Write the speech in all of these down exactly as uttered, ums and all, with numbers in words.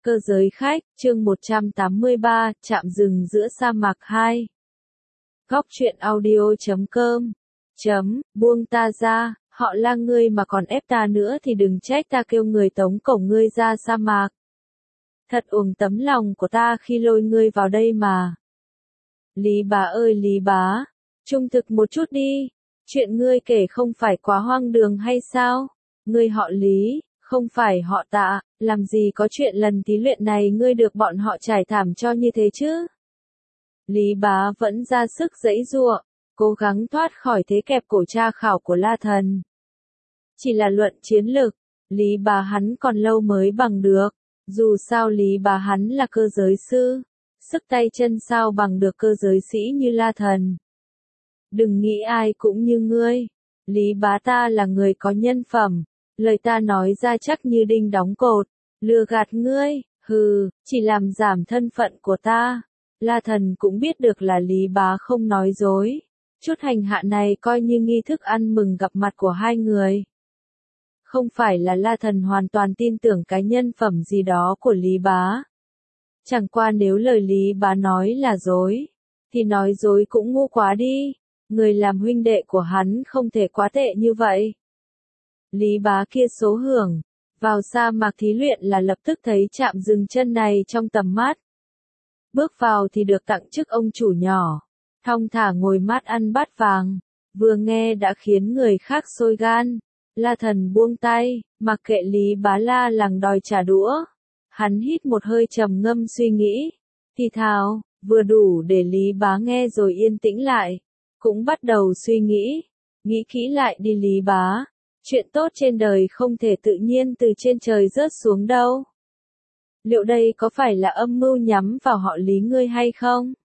Cơ giới khách, chương một trăm tám mươi ba, trạm dừng giữa sa mạc hai. Góc truyện audio chấm com. Chấm, buông ta ra, họ la ngươi mà còn ép ta nữa thì đừng trách ta kêu người tống cổ ngươi ra sa mạc. Thật uổng tấm lòng của ta khi lôi ngươi vào đây mà. Lý Bá ơi Lý Bá, trung thực một chút đi, chuyện ngươi kể không phải quá hoang đường hay sao? Ngươi họ Lý, không phải họ Tạ, làm gì có chuyện lần thí luyện này ngươi được bọn họ trải thảm cho như thế chứ? Lý Bá vẫn ra sức giãy giụa, cố gắng thoát khỏi thế kẹp cổ tra khảo của La Thần. Chỉ là luận chiến lực, Lý Bá hắn còn lâu mới bằng được, dù sao Lý Bá hắn là cơ giới sư, sức tay chân sao bằng được cơ giới sĩ như La Thần. Đừng nghĩ ai cũng như ngươi, Lý Bá ta là người có nhân phẩm. Lời ta nói ra chắc như đinh đóng cột, lừa gạt ngươi, hừ, chỉ làm giảm thân phận của ta. La Thần cũng biết được là Lý Bá không nói dối. Chút hành hạ này coi như nghi thức ăn mừng gặp mặt của hai người. Không phải là La Thần hoàn toàn tin tưởng cái nhân phẩm gì đó của Lý Bá. Chẳng qua nếu lời Lý Bá nói là dối, thì nói dối cũng ngu quá đi. Người làm huynh đệ của hắn không thể quá tệ như vậy. Lý Bá kia số hưởng, vào sa mạc thí luyện là lập tức thấy trạm dừng chân này trong tầm mắt. Bước vào thì được tặng chức ông chủ nhỏ, thong thả ngồi mát ăn bát vàng, vừa nghe đã khiến người khác sôi gan. La Thần buông tay, mặc kệ Lý Bá la làng đòi trả đũa. Hắn hít một hơi trầm ngâm suy nghĩ, thì thào, vừa đủ để Lý Bá nghe rồi yên tĩnh lại, cũng bắt đầu suy nghĩ, nghĩ kỹ lại đi Lý Bá. Chuyện tốt trên đời không thể tự nhiên từ trên trời rớt xuống đâu. Liệu đây có phải là âm mưu nhắm vào họ Lý ngươi hay không?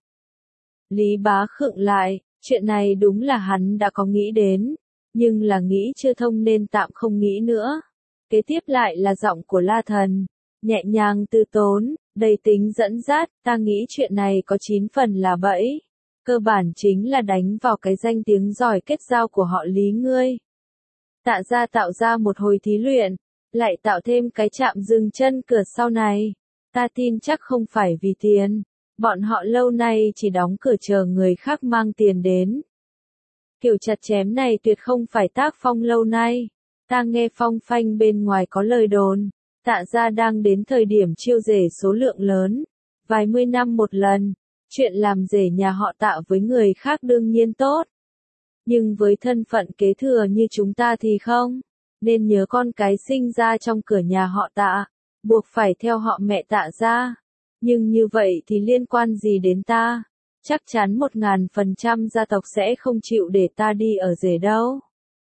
Lý Bá khựng lại, chuyện này đúng là hắn đã có nghĩ đến, nhưng là nghĩ chưa thông nên tạm không nghĩ nữa. Kế tiếp lại là giọng của La Thần, nhẹ nhàng từ tốn, đầy tính dẫn dắt, ta nghĩ chuyện này có chín phần là bẫy. Cơ bản chính là đánh vào cái danh tiếng giỏi kết giao của họ Lý ngươi. Tạ ra tạo ra một hồi thí luyện, lại tạo thêm cái trạm dừng chân cửa sau này. Ta tin chắc không phải vì tiền, bọn họ lâu nay chỉ đóng cửa chờ người khác mang tiền đến. Kiểu chặt chém này tuyệt không phải tác phong lâu nay. Ta nghe phong phanh bên ngoài có lời đồn, Tạ ra đang đến thời điểm chiêu rể số lượng lớn, vài mươi năm một lần. Chuyện làm rể nhà họ Tạ với người khác đương nhiên tốt. Nhưng với thân phận kế thừa như chúng ta thì không, nên nhớ con cái sinh ra trong cửa nhà họ Tạ, buộc phải theo họ mẹ Tạ ra. Nhưng như vậy thì liên quan gì đến ta? Chắc chắn một ngàn phần trăm gia tộc sẽ không chịu để ta đi ở rể đâu.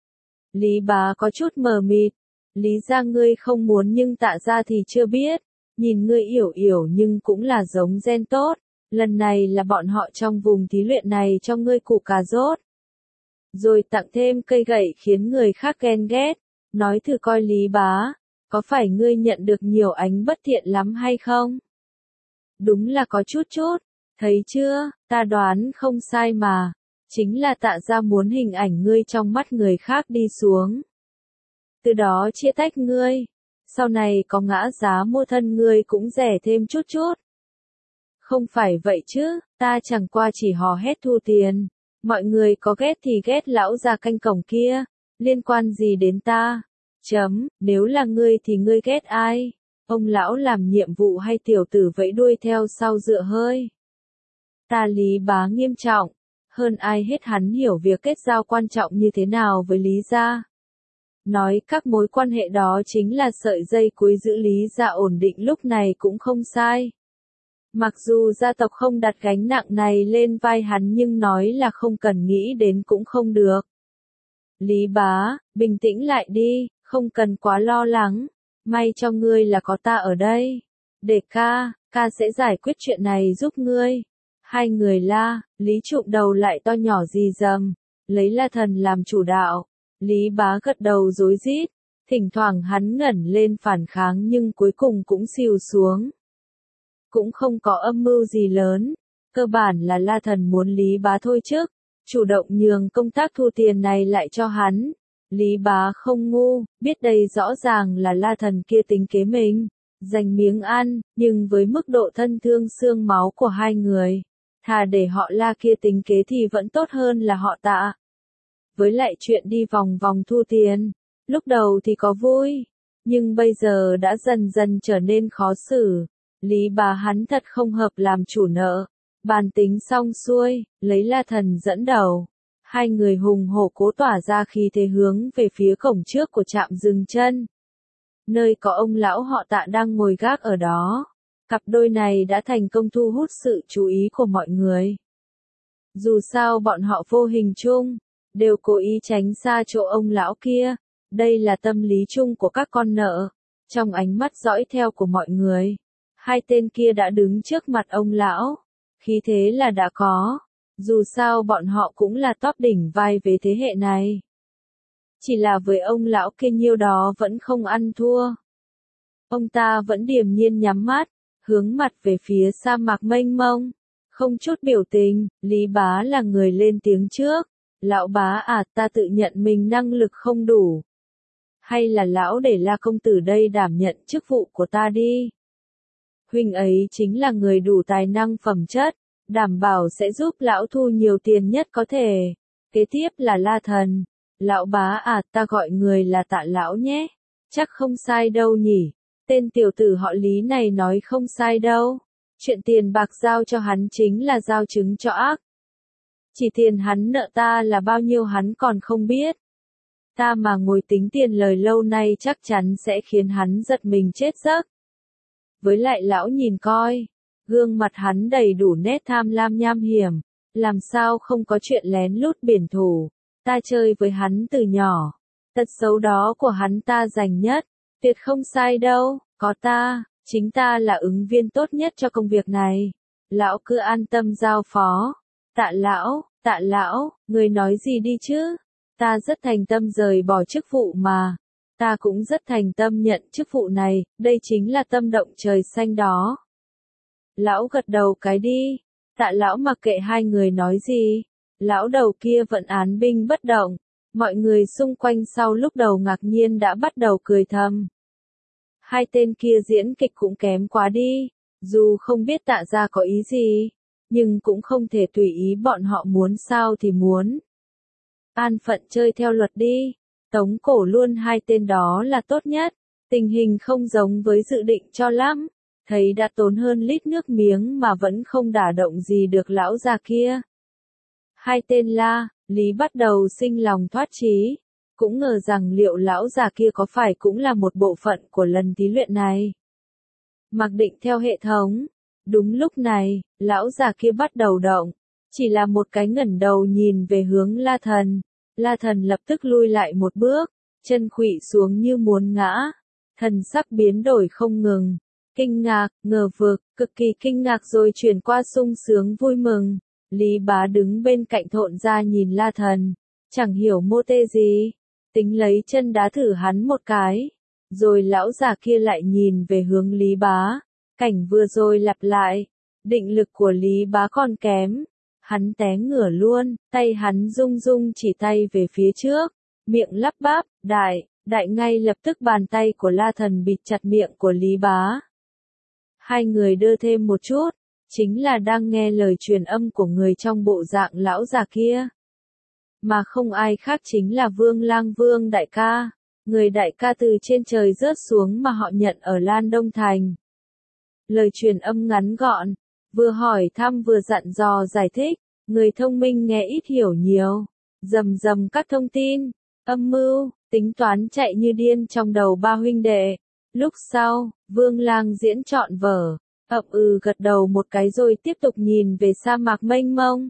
Lý Bá có chút mờ mịt, Lý ra ngươi không muốn nhưng Tạ ra thì chưa biết, nhìn ngươi yểu yểu nhưng cũng là giống gen tốt, lần này là bọn họ trong vùng thí luyện này cho ngươi củ cà rốt. Rồi tặng thêm cây gậy khiến người khác ghen ghét, nói thử coi Lý Bá, có phải ngươi nhận được nhiều ánh bất thiện lắm hay không? Đúng là có chút chút, thấy chưa, ta đoán không sai mà, chính là Tạ ra muốn hình ảnh ngươi trong mắt người khác đi xuống. Từ đó chia tách ngươi, sau này có ngã giá mua thân ngươi cũng rẻ thêm chút chút. Không phải vậy chứ, ta chẳng qua chỉ hò hét thu tiền. Mọi người có ghét thì ghét lão già canh cổng kia, liên quan gì đến ta? Chấm, nếu là ngươi thì ngươi ghét ai? Ông lão làm nhiệm vụ hay tiểu tử vẫy đuôi theo sau dựa hơi? Ta Lý Bá nghiêm trọng, hơn ai hết hắn hiểu việc kết giao quan trọng như thế nào với Lý gia. Nói các mối quan hệ đó chính là sợi dây cuối giữ Lý gia ổn định lúc này cũng không sai. Mặc dù gia tộc không đặt gánh nặng này lên vai hắn nhưng nói là không cần nghĩ đến cũng không được. Lý Bá, bình tĩnh lại đi, không cần quá lo lắng, may cho ngươi là có ta ở đây. Để ca, ca sẽ giải quyết chuyện này giúp ngươi. Hai người la, Lý trụm đầu lại to nhỏ gì dầm, lấy La Thần làm chủ đạo. Lý Bá gật đầu rối rít, thỉnh thoảng hắn ngẩng lên phản kháng nhưng cuối cùng cũng xìu xuống. Cũng không có âm mưu gì lớn, cơ bản là La Thần muốn Lý Bá thôi chứ, chủ động nhường công tác thu tiền này lại cho hắn. Lý Bá không ngu, biết đây rõ ràng là La Thần kia tính kế mình, giành miếng ăn, nhưng với mức độ thân thương xương máu của hai người, thà để họ La kia tính kế thì vẫn tốt hơn là họ Tạ. Với lại chuyện đi vòng vòng thu tiền, lúc đầu thì có vui, nhưng bây giờ đã dần dần trở nên khó xử. Lý Bá hắn thật không hợp làm chủ nợ. Bàn tính xong xuôi, lấy La Thần dẫn đầu. Hai người hùng hổ cố tỏa ra khí thế hướng về phía cổng trước của trạm dừng chân. Nơi có ông lão họ Tạ đang ngồi gác ở đó. Cặp đôi này đã thành công thu hút sự chú ý của mọi người. Dù sao bọn họ vô hình chung, đều cố ý tránh xa chỗ ông lão kia. Đây là tâm lý chung của các con nợ. Trong ánh mắt dõi theo của mọi người, hai tên kia đã đứng trước mặt ông lão. Khí thế là đã có. Dù sao bọn họ cũng là top đỉnh vai về thế hệ này. Chỉ là với ông lão kia nhiêu đó vẫn không ăn thua. Ông ta vẫn điềm nhiên nhắm mắt, hướng mặt về phía sa mạc mênh mông. Không chút biểu tình, Lý Bá là người lên tiếng trước. Lão bá à, ta tự nhận mình năng lực không đủ. Hay là lão để La công tử đây đảm nhận chức vụ của ta đi. Huynh ấy chính là người đủ tài năng phẩm chất, đảm bảo sẽ giúp lão thu nhiều tiền nhất có thể. Kế tiếp là La Thần. Lão bá à, ta gọi người là Tạ lão nhé. Chắc không sai đâu nhỉ. Tên tiểu tử họ Lý này nói không sai đâu. Chuyện tiền bạc giao cho hắn chính là giao chứng cho ác. Chỉ tiền hắn nợ ta là bao nhiêu hắn còn không biết. Ta mà ngồi tính tiền lời lâu nay chắc chắn sẽ khiến hắn giật mình chết giấc. Với lại lão nhìn coi, gương mặt hắn đầy đủ nét tham lam nham hiểm, làm sao không có chuyện lén lút biển thủ. Ta chơi với hắn từ nhỏ, tật xấu đó của hắn ta dành nhất, tuyệt không sai đâu, có ta, chính ta là ứng viên tốt nhất cho công việc này. Lão cứ an tâm giao phó. Tạ lão, Tạ lão, người nói gì đi chứ? Ta rất thành tâm rời bỏ chức vụ mà. Ta cũng rất thành tâm nhận chức vụ này, đây chính là tâm động trời xanh đó. Lão gật đầu cái đi. Tạ lão mặc kệ hai người nói gì. Lão đầu kia vẫn án binh bất động. Mọi người xung quanh sau lúc đầu ngạc nhiên đã bắt đầu cười thầm. Hai tên kia diễn kịch cũng kém quá đi. Dù không biết Tạ gia có ý gì, nhưng cũng không thể tùy ý bọn họ muốn sao thì muốn. An phận chơi theo luật đi. Tống cổ luôn hai tên đó là tốt nhất. Tình hình không giống với dự định cho lắm. Thấy đã tốn hơn lít nước miếng mà vẫn không đả động gì được lão già kia. Hai tên La, Lý bắt đầu sinh lòng thoát chí. Cũng ngờ rằng liệu lão già kia có phải cũng là một bộ phận của lần thí luyện này. Mặc định theo hệ thống. Đúng lúc này, lão già kia bắt đầu động. Chỉ là một cái ngẩng đầu nhìn về hướng La Thần. La Thần lập tức lui lại một bước, chân khuỵu xuống như muốn ngã. Thần sắc biến đổi không ngừng. Kinh ngạc, ngờ vực, cực kỳ kinh ngạc rồi chuyển qua sung sướng vui mừng. Lý Bá đứng bên cạnh thộn ra nhìn La Thần. Chẳng hiểu mô tê gì. Tính lấy chân đá thử hắn một cái. Rồi lão già kia lại nhìn về hướng Lý Bá. Cảnh vừa rồi lặp lại. Định lực của Lý Bá còn kém. Hắn té ngửa luôn, tay hắn rung rung chỉ tay về phía trước. Miệng lắp bắp, đại, đại ngay lập tức bàn tay của La Thần bịt chặt miệng của Lý Bá. Hai người đưa thêm một chút. Chính là đang nghe lời truyền âm của người trong bộ dạng lão già kia. Mà không ai khác chính là Vương Lang Vương đại ca. Người đại ca từ trên trời rớt xuống mà họ nhận ở Lan Đông Thành. Lời truyền âm ngắn gọn, vừa hỏi thăm vừa dặn dò giải thích. Người thông minh nghe ít hiểu nhiều. Rầm rầm các thông tin, âm mưu, tính toán chạy như điên trong đầu ba huynh đệ. Lúc sau, Vương Lang diễn trọn vở. Ậm ừ gật đầu một cái rồi tiếp tục nhìn về sa mạc mênh mông.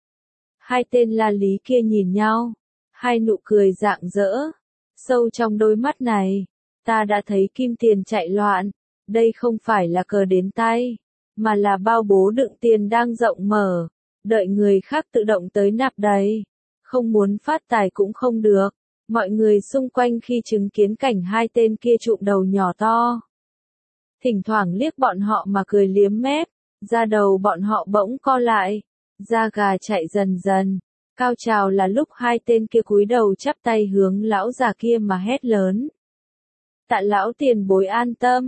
Hai tên La Lý kia nhìn nhau. Hai nụ cười rạng rỡ. Sâu trong đôi mắt này. Ta đã thấy kim tiền chạy loạn. Đây không phải là cờ đến tay. Mà là bao bố đựng tiền đang rộng mở. Đợi người khác tự động tới nạp đầy. Không muốn phát tài cũng không được. Mọi người xung quanh khi chứng kiến cảnh hai tên kia trụm đầu nhỏ to. Thỉnh thoảng liếc bọn họ mà cười liếm mép. Da đầu bọn họ bỗng co lại. Da gà chạy dần dần. Cao trào là lúc hai tên kia cúi đầu chắp tay hướng lão già kia mà hét lớn. Tạ lão tiền bối an tâm.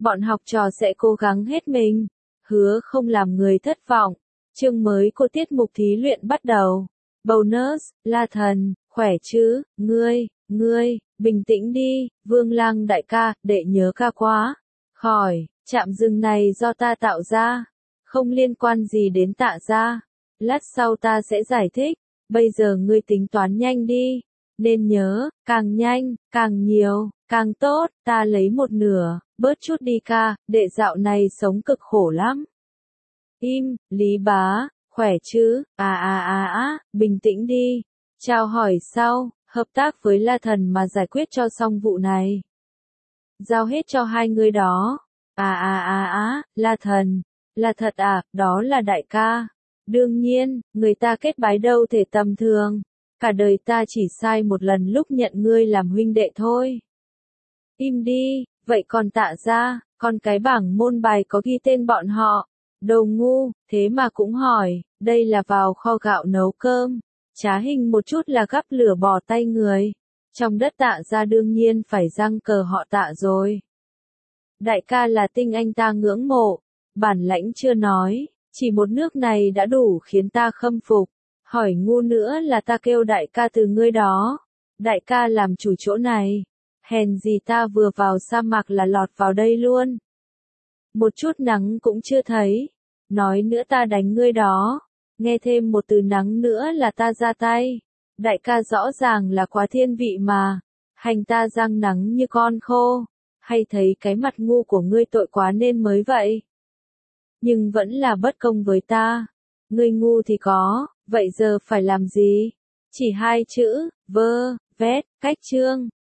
Bọn học trò sẽ cố gắng hết mình, hứa không làm người thất vọng. Chương mới của tiết mục thí luyện bắt đầu. Bonus, La Thần, khỏe chứ, ngươi, ngươi, bình tĩnh đi, Vương Lang đại ca, đệ nhớ ca quá. Khỏi, trạm dừng này do ta tạo ra, không liên quan gì đến Tạ gia. Lát sau ta sẽ giải thích, bây giờ ngươi tính toán nhanh đi. Nên nhớ, càng nhanh, càng nhiều, càng tốt, ta lấy một nửa, bớt chút đi ca, đệ dạo này sống cực khổ lắm. Im, Lý Bá, khỏe chứ, à à à à, bình tĩnh đi. Chào hỏi sau, hợp tác với La Thần mà giải quyết cho xong vụ này. Giao hết cho hai người đó. À à à à, La Thần, là thật à, đó là đại ca. Đương nhiên, người ta kết bái đâu thể tầm thường. Cả đời ta chỉ sai một lần lúc nhận ngươi làm huynh đệ thôi. Im đi, vậy còn Tạ gia, còn cái bảng môn bài có ghi tên bọn họ. Đồ ngu, thế mà cũng hỏi, đây là vào kho gạo nấu cơm. Trá hình một chút là gắp lửa bỏ tay người. Trong đất Tạ gia đương nhiên phải răng cờ họ Tạ rồi. Đại ca là tinh anh ta ngưỡng mộ. Bản lãnh chưa nói, chỉ một nước này đã đủ khiến ta khâm phục. Hỏi ngu nữa là ta kêu đại ca từ ngươi đó. Đại ca làm chủ chỗ này. Hèn gì ta vừa vào sa mạc là lọt vào đây luôn. Một chút nắng cũng chưa thấy. Nói nữa ta đánh ngươi đó. Nghe thêm một từ nắng nữa là ta ra tay. Đại ca rõ ràng là quá thiên vị mà. Hành ta răng nắng như con khô. Hay thấy cái mặt ngu của ngươi tội quá nên mới vậy. Nhưng vẫn là bất công với ta. Ngươi ngu thì có, vậy giờ phải làm gì? Chỉ hai chữ, vơ, vét, cách chương.